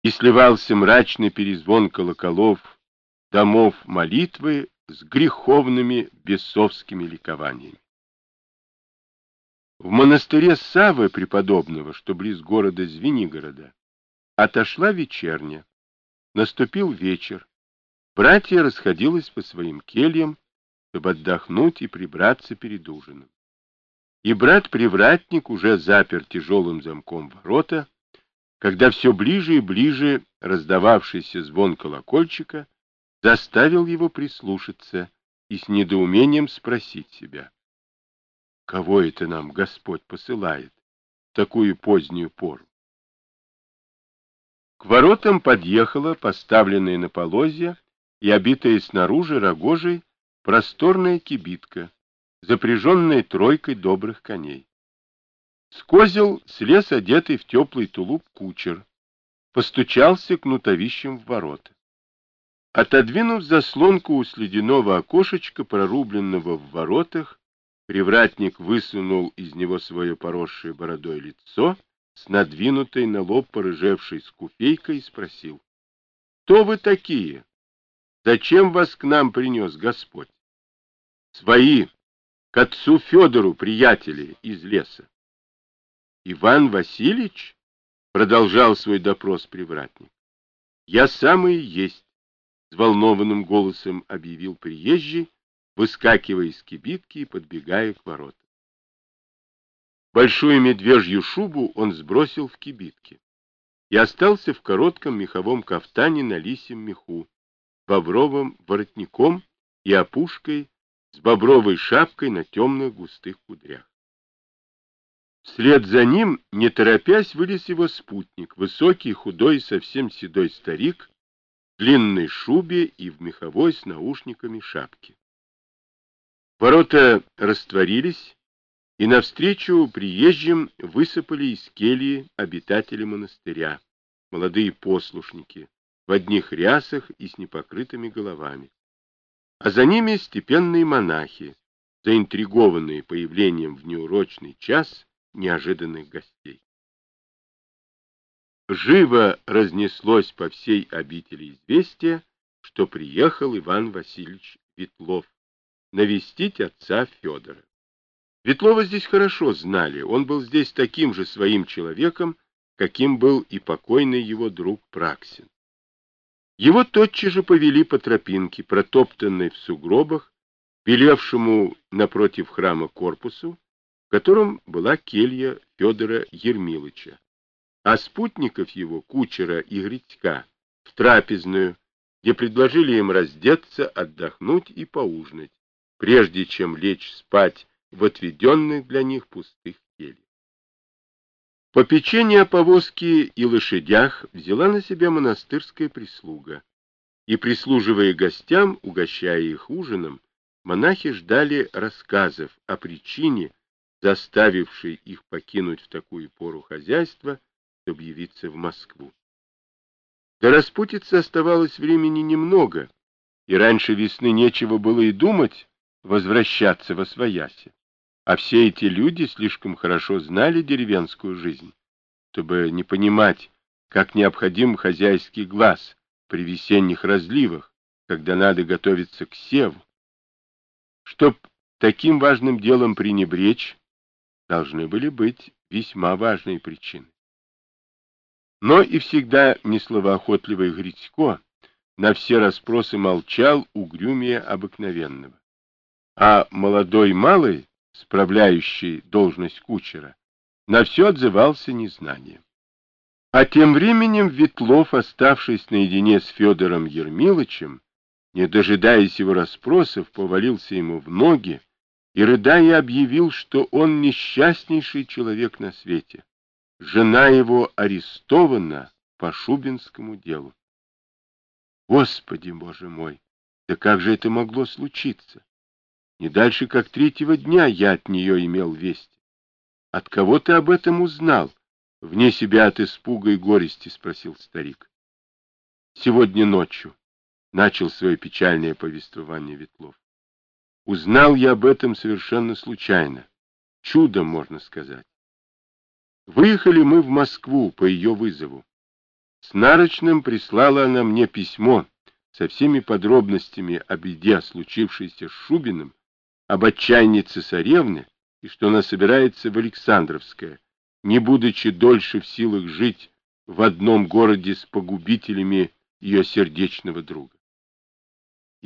и сливался мрачный перезвон колоколов домов молитвы с греховными бесовскими ликованиями. В монастыре Саввы Преподобного, что близ города Звенигорода, отошла вечерня. Наступил вечер. Братья расходились по своим кельям, чтобы отдохнуть и прибраться перед ужином. И брат-привратник уже запер тяжелым замком ворота, когда все ближе и ближе раздававшийся звон колокольчика заставил его прислушаться и с недоумением спросить себя: кого это нам Господь посылает в такую позднюю пору? К воротам подъехала поставленная на полозья и обитая снаружи рогожей просторная кибитка, запряженная тройкой добрых коней. С козел слез одетый в теплый тулуп кучер, постучался кнутовищем в ворота. Отодвинув заслонку у слюдяного окошечка, прорубленного в воротах, привратник высунул из него свое поросшее бородой лицо с надвинутой на лоб порыжевшей скуфейкой и спросил: «Кто вы такие? Зачем вас к нам принес Господь?» «Свои, к отцу Федору, приятели из леса». «Иван Васильевич?» — продолжал свой допрос привратник. «Я самый и есть», — взволнованным голосом объявил приезжий, выскакивая из кибитки и подбегая к воротам. Большую медвежью шубу он сбросил в кибитке и остался в коротком меховом кафтане на лисьем меху, бобровым воротником и опушкой с бобровой шапкой на темных густых кудрях. Вслед за ним, не торопясь, вылез его спутник, высокий, худой, совсем седой старик, в длинной шубе и в меховой с наушниками шапке. Ворота растворились, и навстречу приезжим высыпали из кельи обитатели монастыря, молодые послушники, в одних рясах и с непокрытыми головами. А за ними степенные монахи, заинтригованные появлением в неурочный час неожиданных гостей. Живо разнеслось по всей обители известие, что приехал Иван Васильевич Ветлов навестить отца Федора. Ветлова здесь хорошо знали, он был здесь таким же своим человеком, каким был и покойный его друг Праксин. Его тотчас же повели по тропинке, протоптанной в сугробах, белевшему напротив храма корпусу, в котором была келья Федора Ермилыча, а спутников его, кучера и Грицька, в трапезную, где предложили им раздеться, отдохнуть и поужинать, прежде чем лечь спать в отведенных для них пустых кельях. Попечение о повозке и лошадях взяла на себя монастырская прислуга, и, прислуживая гостям, угощая их ужином, монахи ждали рассказов о причине, заставившей их покинуть в такую пору хозяйство, чтобы явиться в Москву. До распутицы оставалось времени немного, и раньше весны нечего было и думать возвращаться восвояси. А все эти люди слишком хорошо знали деревенскую жизнь, чтобы не понимать, как необходим хозяйский глаз при весенних разливах, когда надо готовиться к севу. Чтоб таким важным делом пренебречь, должны были быть весьма важные причины. Но и всегда несловоохотливый Грицько на все расспросы молчал угрюмее обыкновенного. А молодой малый, справляющий должность кучера, на все отзывался незнанием. А тем временем Ветлов, оставшись наедине с Федором Ермилычем, не дожидаясь его расспросов, повалился ему в ноги и, рыдая, объявил, что он несчастнейший человек на свете. Жена его арестована по Шубинскому делу. Господи, Боже мой, да как же это могло случиться? Не дальше, как 3-го дня я от нее имел весть. От кого ты об этом узнал? Вне себя от испуга и горести спросил старик. Сегодня ночью начал свое печальное повествование Ветлов. Узнал я об этом совершенно случайно. Чудом, можно сказать. Выехали мы в Москву по ее вызову. С нарочным прислала она мне письмо со всеми подробностями о беде, случившейся с Шубиным, об отчаянии цесаревны, и что она собирается в Александровское, не будучи дольше в силах жить в одном городе с погубителями ее сердечного друга.